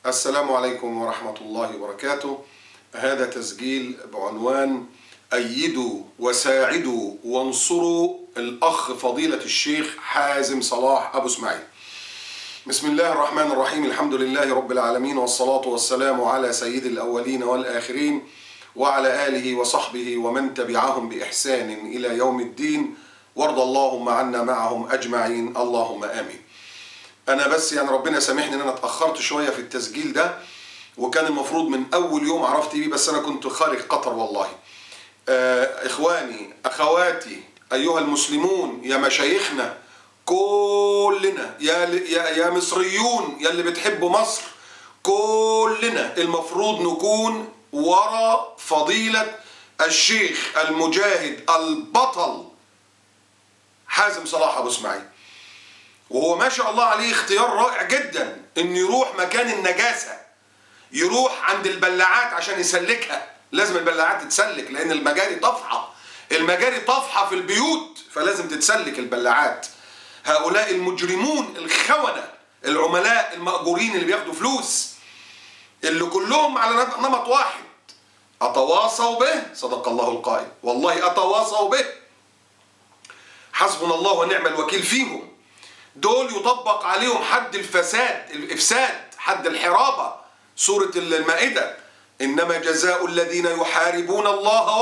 السلام عليكم ورحمة الله وبركاته. هذا تسجيل بعنوان أيدوا وساعدوا وانصروا الأخ فضيلة الشيخ حازم صلاح أبو إسماعيل. بسم الله الرحمن الرحيم، الحمد لله رب العالمين، والصلاة والسلام على سيد الأولين والآخرين وعلى آله وصحبه ومن تبعهم بإحسان إلى يوم الدين، وارض اللهم عنا معهم أجمعين، اللهم آمين. أنا بس ربنا سامحني إن أنا اتأخرت شوية في التسجيل ده، وكان المفروض من أول يوم عرفت بيه، بس أنا كنت خارج قطر والله. إخواني أخواتي أيها المسلمون، يا مشايخنا كلنا، يا مصريون، يا اللي بتحبوا مصر، كلنا المفروض نكون ورا فضيلة الشيخ المجاهد البطل حازم صلاح أبو إسماعيل. وهو ما شاء الله عليه اختيار رائع جدا إن يروح مكان النجاسة، يروح عند البلاعات عشان يسلكها. لازم البلاعات تتسلك لأن المجاري طافحة في البيوت، فلازم تتسلك البلاعات. هؤلاء المجرمون الخونة العملاء المأجورين اللي بياخدوا فلوس، اللي كلهم على نمط واحد، أتواصوا به، صدق الله القائل، والله أتواصوا به، حسبنا الله ونعم الوكيل فيهم. دول يطبق عليهم حد الإفساد، حد الحرابة، سورة المائدة: إنما جزاء الذين يحاربون الله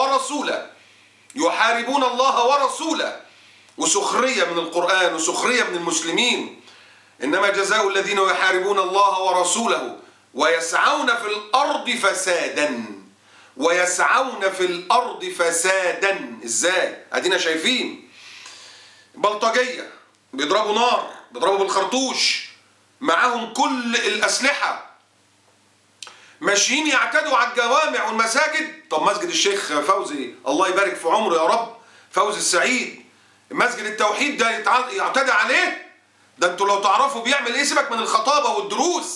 ورسوله، وسخرية من القرآن وسخرية من المسلمين. إنما جزاء الذين يحاربون الله ورسوله ويسعون في الأرض فسادا. إزاي؟ أدينا شايفين بلطجية بيضربوا نار، بيضربوا بالخرطوش، معاهم كل الأسلحة، ماشيين يعتدوا على الجوامع والمساجد. طب مسجد الشيخ فوزي الله يبارك في عمره يا رب، فوزي السعيد، مسجد التوحيد ده يعتدى عليه؟ ده انتوا لو تعرفوا بيعمل ايه، سيبك من الخطابة والدروس،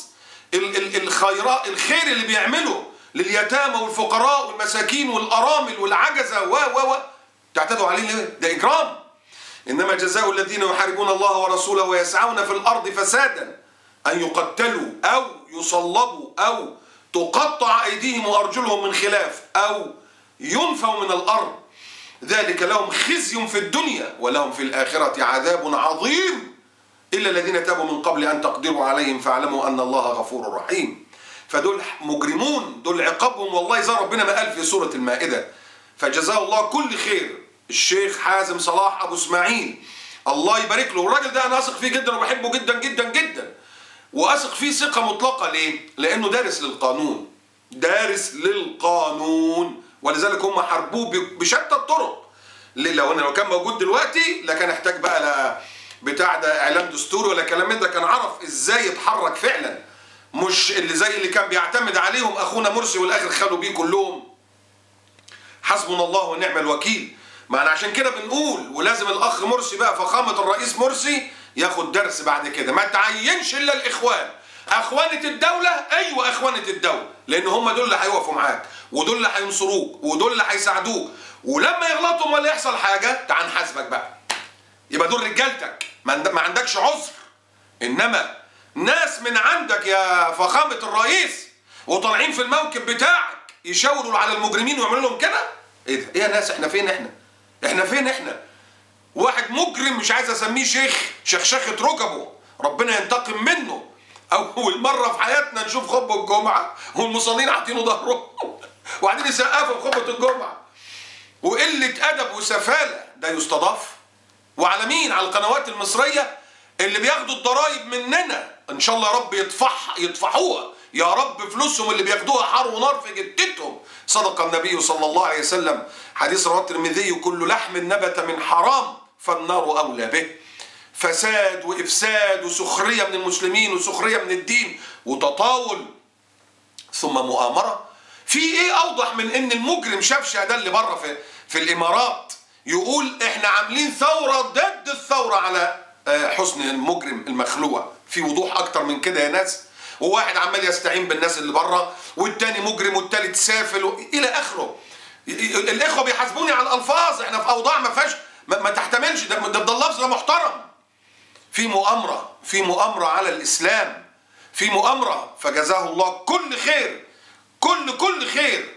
الخير اللي بيعمله لليتامى والفقراء والمساكين والأرامل والعجزة تعتدوا عليه ليه؟ ده إجرام. إنما جزاء الذين يحاربون الله ورسوله ويسعون في الأرض فسادا أن يقتلوا أو يصلبوا أو تقطع أيديهم وأرجلهم من خلاف أو ينفوا من الأرض، ذلك لهم خزي في الدنيا ولهم في الآخرة عذاب عظيم إلا الذين تابوا من قبل أن تقدروا عليهم فاعلموا أن الله غفور رحيم. فدول مجرمون، دول عقابهم والله زي ربنا ما قال في سورة المائدة. فجزاه الله كل خير الشيخ حازم صلاح أبو إسماعيل، الله يبارك له. الراجل ده أنا أثق فيه جدا وبحبه جدا جدا جدا، وأثق فيه ثقة مطلقة. ليه؟ لأنه دارس للقانون، ولذلك هم حاربوه بشتى الطرق. لو كان موجود دلوقتي لكان احتاج بقى لا بتاع ده إعلام دستوري ولا كلام من ده، كان عرف إزاي يتحرك فعلا، مش اللي زي اللي كان بيعتمد عليهم أخونا مرسي والآخر خلوا بيه كلهم. حسبنا الله ونعم الوكيل. معنا عشان كده بنقول، ولازم الأخ مرسي بقى، فخامة الرئيس مرسي، ياخد درس بعد كده. ما تعينش إلا الإخوان، أخوانة الدولة، أيوة أخوانة الدولة، لأن هم دول اللي هيوقفوا معاك، ودول اللي هينصروك، ودول اللي هيساعدوك. ولما يغلطوا ولا يحصل حاجة تعال نحاسبك بقى، يبقى دول رجالتك، ما عندكش عذر. إنما ناس من عندك يا فخامة الرئيس وطالعين في الموكب بتاعك يشاوروا على المجرمين ويعملوا لهم كده، إيه ده؟ إيه يا ناس؟ إحنا فين إحنا؟ واحد مجرم مش عايز اسميه شخشخة ركبه، ربنا ينتقم منه. اول مرة في حياتنا نشوف خطبة الجمعة والمصلين عاطينه ظهرهم وقاعدين يسقفوا في خطبة الجمعة، وقلة ادب وسفالة. ده يستضاف؟ وعلى مين؟ على القنوات المصرية اللي بياخدوا الضرايب مننا. ان شاء الله يا رب يطفحوها يا رب، فلوسهم اللي بياخدوها حار ونار في جدتهم. صدق النبي صلى الله عليه وسلم، حديث رواه الترمذي: كل لحم نبت من حرام فالنار أولى به. فساد وإفساد وسخرية من المسلمين وسخرية من الدين وتطاول ثم مؤامرة. في إيه أوضح من إن المجرم شافشة ده اللي بره في الإمارات يقول إحنا عاملين ثورة ضد الثورة على حسني المجرم المخلوع؟ في وضوح أكتر من كده يا ناس؟ وواحد عمال يستعين بالناس اللي بره، والتاني مجرم، والتالت سافل إلى آخره. الإخوة بيحاسبوني على الألفاظ، إحنا في أوضاع ما فيهاش ما تحتملش، ده اللفظ ده محترم. في مؤامرة على الإسلام، في مؤامرة، فجزاه الله كل خير، كل خير.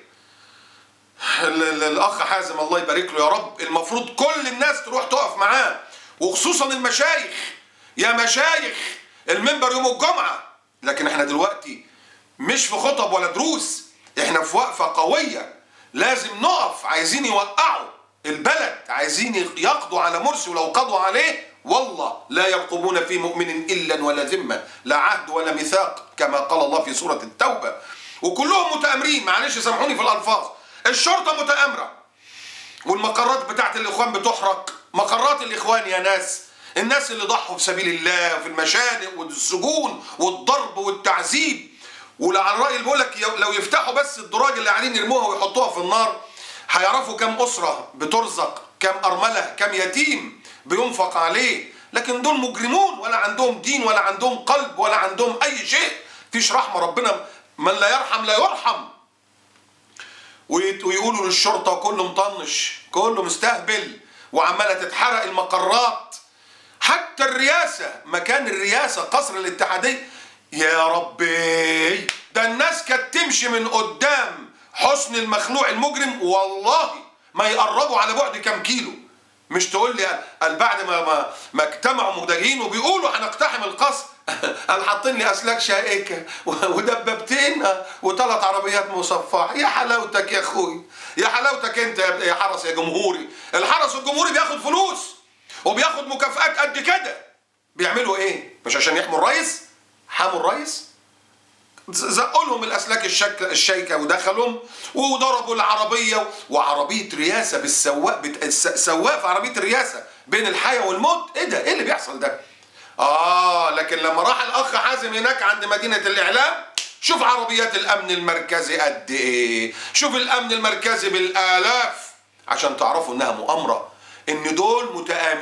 الأخ حازم الله يبارك له يا رب، المفروض كل الناس تروح تقف معاه، وخصوصا المشايخ. يا مشايخ المنبر يوم الجمعة، لكن احنا دلوقتي مش في خطب ولا دروس، احنا في وقفة قوية، لازم نقف. عايزين يوقعوا البلد، عايزين يقضوا على مرسي، ولو قضوا عليه والله لا يرقبون في مؤمن إلا ولا ذمة، لا عهد ولا ميثاق، كما قال الله في سورة التوبة. وكلهم متآمرين، معلش سامحوني في الألفاظ، الشرطة متآمرة، والمقرات بتاعت الإخوان بتحرق، مقرات الإخوان يا ناس، الناس اللي ضحوا في سبيل الله في المشانق والسجون والضرب والتعذيب. وعلى الرأي اللي بيقول لك لو يفتحوا بس الدراج اللي قاعدين يرموها ويحطوها في النار، هيعرفوا كم أسرة بترزق، كم أرملة، كم يتيم بينفق عليه. لكن دول مجرمون، ولا عندهم دين ولا عندهم قلب ولا عندهم أي شيء، فيش رحمة. ربنا من لا يرحم لا يرحم. ويقولوا للشرطة كله مطنش، كله مستهبل، وعمالة تتحرق المقرات. حتى الرئاسة، مكان الرئاسة قصر الاتحادية، يا ربي ده الناس كانت تمشي من قدام حسن المخلوع المجرم والله ما يقربوا على بعد كام كيلو. مش تقول لي قال بعد ما اجتمعوا مدجين وبيقولوا هنقتحم القصر، قال حاطين لي اسلاك شائكه ودبابتين وثلاث عربيات مصفحه. يا حلاوتك يا اخوي، يا حلاوتك انت يا حرس يا جمهوري. الحرس الجمهوري بياخد فلوس وبياخد مكافآت قد كده، بيعملوا ايه؟ مش عشان يحموا الرئيس؟ حموا الرئيس، زقوا لهم الاسلاك الشيكه ودخلهم وضربوا العربيه، وعربيه رياسه بالسواق، سواق في عربيه الرياسه بين الحياه والموت. ايه ده؟ ايه اللي بيحصل ده؟ لكن لما راح الاخ حازم هناك عند مدينه الاعلام، شوف عربيات الامن المركزي قد ايه، شوف الامن المركزي بالالاف، عشان تعرفوا انها مؤامره، ان دول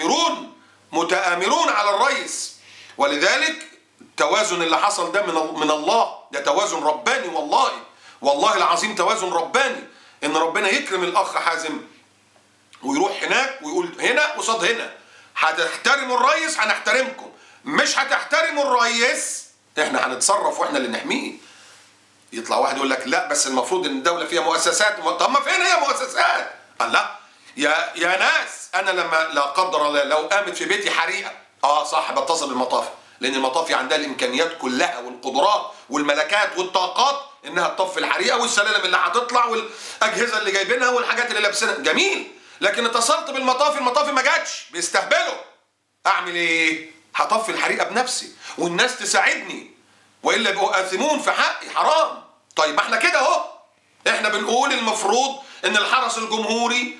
متآمرون على الرئيس. ولذلك التوازن اللي حصل ده من الله، ده توازن رباني، والله العظيم توازن رباني، ان ربنا يكرم الاخ حازم ويروح هناك ويقول هنا قصاد هنا، هتحترموا الرئيس هنحترمكم، مش هتحترموا الرئيس احنا هنتصرف واحنا اللي نحميه. يطلع واحد يقول لك لا بس المفروض ان الدوله فيها مؤسسات. طب ما فين هي مؤسسات؟ قال لا يا ناس، انا لما لا قدر الله لو قامت في بيتي حريقه، صح بتصل بالمطافي، لان المطافي عندها الامكانيات كلها والقدرات والملكات والطاقات انها تطفي الحريقه، والسلالم اللي هتطلع والاجهزه اللي جايبينها والحاجات اللي لابسينها، جميل. لكن اتصلت بالمطافي، المطافي ما جاتش، بيستهبلوا. اعمل ايه؟ هطفي الحريقه بنفسي والناس تساعدني، والا يبقوا آثمون في حقي، حرام. طيب ما احنا كده اهو، احنا بنقول المفروض ان الحرس الجمهوري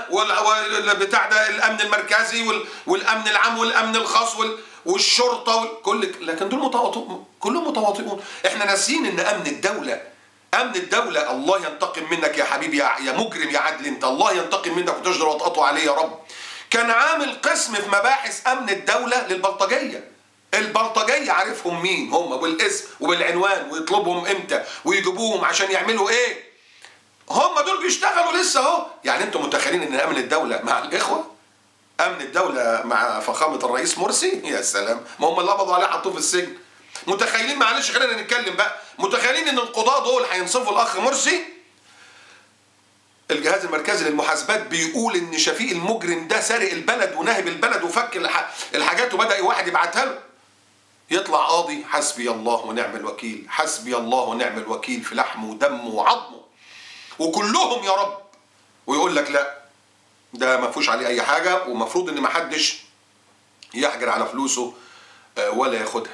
بتاع ده الامن المركزي والامن العام والامن الخاص والشرطه لكن دول كلهم متواطئون. احنا ناسيين ان امن الدوله الله ينتقم منك يا حبيبي، يا مجرم يا عدل انت، الله ينتقم منك وتجدر وتقطع عليه يا رب. كان عامل قسم في مباحث امن الدوله للبلطجيه. البلطجيه عارفهم مين هم بالاسم وبالعنوان، ويطلبهم امتى ويجيبوهم عشان يعملوا ايه. هم دول بيشتغلوا لسه اهو. يعني انتم متخيلين ان امن الدوله مع الاخوه؟ امن الدوله مع فخامه الرئيس مرسي؟ يا سلام، ما هم اللي قبضوا عليه حطوه في السجن. متخيلين؟ معلش خلينا نتكلم بقى، متخيلين ان القضاه دول هينصفوا الاخ مرسي؟ الجهاز المركزي للمحاسبات بيقول ان شفيق المجرم ده سارق البلد وناهب البلد وفك الحاجات، وبدا واحد يبعتها له. يطلع قاضي حسبي الله ونعم الوكيل، حسبي الله ونعم الوكيل في لحمه ودمه وعظمه، وكلهم يا رب، ويقول لك لا ده ما فيهوش عليه اي حاجه، ومفروض ان ما حدش يحجر على فلوسه ولا ياخدها.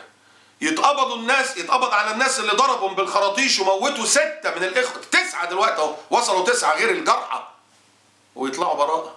يتقبض على الناس اللي ضربهم بالخراطيش وموتوا 6 من الاخوه، 9 دلوقتي اهو، وصلوا 9 غير الجرحى، ويطلعوا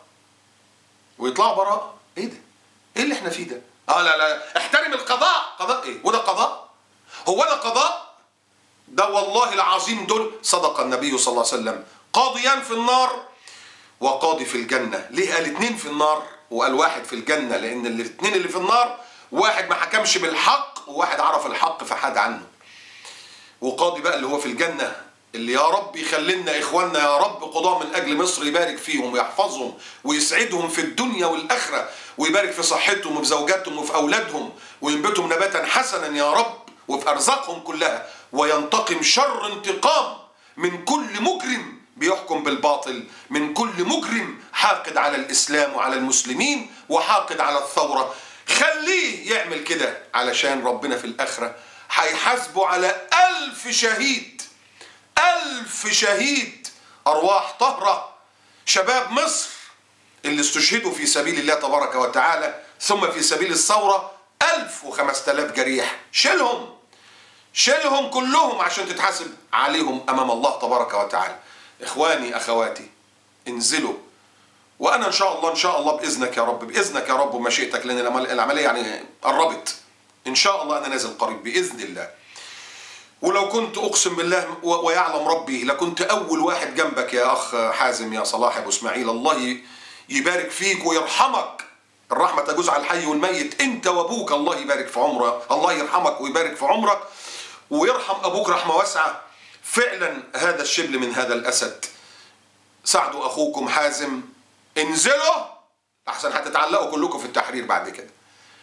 براءه. ايه ده؟ ايه اللي احنا فيه ده؟ لا احترم القضاء. قضاء ايه؟ وده قضاء؟ هو ده قضاء؟ ده والله العظيم دول صدق النبي صلى الله عليه وسلم، قاضيان في النار وقاضي في الجنة. ليه قال 2 في النار وقال 1 في الجنة؟ لأن الاثنين اللي في النار واحد ما حكمش بالحق وواحد عرف الحق فحاد عنه. وقاضي بقى اللي هو في الجنة، اللي يا رب يخلينا إخواننا يا رب قضاة من أجل مصر، يبارك فيهم ويحفظهم ويسعدهم في الدنيا والآخرة، ويبارك في صحتهم وفي زوجاتهم وفي أولادهم، وينبتهم نباتا حسنا يا رب، وفي أرزاقهم كلها، وينتقم شر انتقام من كل مجرم بيحكم بالباطل، من كل مجرم حاقد على الإسلام وعلى المسلمين وحاقد على الثورة. خليه يعمل كده، علشان ربنا في الآخرة هيحاسبه على 1000 شهيد، 1000 شهيد، أرواح طهرة، شباب مصر اللي استشهدوا في سبيل الله تبارك وتعالى، ثم في سبيل الثورة 1000 و5000 جريح. شيلهم كلهم عشان تتحاسب عليهم أمام الله تبارك وتعالى. إخواني أخواتي، انزلوا، وأنا إن شاء الله بإذنك يا رب، بإذنك يا رب ومشيئتك، لأن العملية يعني قربت، إن شاء الله أنا نازل قريب بإذن الله. ولو كنت أقسم بالله ويعلم ربي لكنت أول واحد جنبك يا أخ حازم، يا صلاح أبو إسماعيل، الله يبارك فيك ويرحمك. الرحمة تجوز على الحي والميت، أنت وأبوك الله يبارك في عمرك، الله يرحمك ويبارك في عمرك ويرحم أبوك رحمة واسعة. فعلا هذا الشبل من هذا الأسد. ساعدوا أخوكم حازم، انزلوا أحسن هتتعلقوا كلكم في التحرير بعد كده.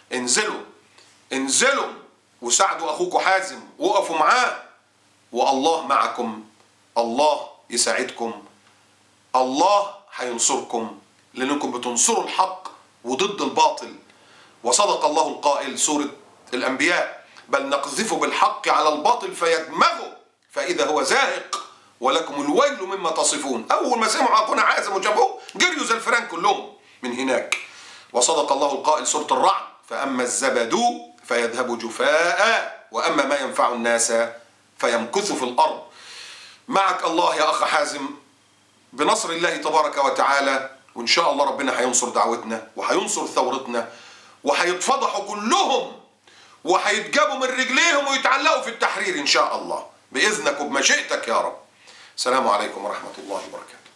انزلوا وساعدوا أخوكم حازم، وقفوا معاه، والله معكم، الله يساعدكم، الله هينصركم، لأنكم بتنصروا الحق وضد الباطل. وصدق الله القائل سورة الأنبياء: بل نقذف بالحق على الباطل فيدمغه فإذا هو زاهق ولكم الويل مما تصفون. أول ما سمعوا أخونا حازم وجابوه جريوا زي الفيران كلهم من هناك. وصدق الله القائل سورة الرعد: فأما الزبد فيذهب جفاء وأما ما ينفع الناس فيمكث في الأرض. معك الله يا أخ حازم بنصر الله تبارك وتعالى، وإن شاء الله ربنا هينصر دعوتنا وهينصر ثورتنا، وهيتفضحوا كلهم وهيتجابوا من رجليهم ويتعلقوا في التحرير إن شاء الله بإذنك وبمشيئتك يا رب. السلام عليكم ورحمة الله وبركاته.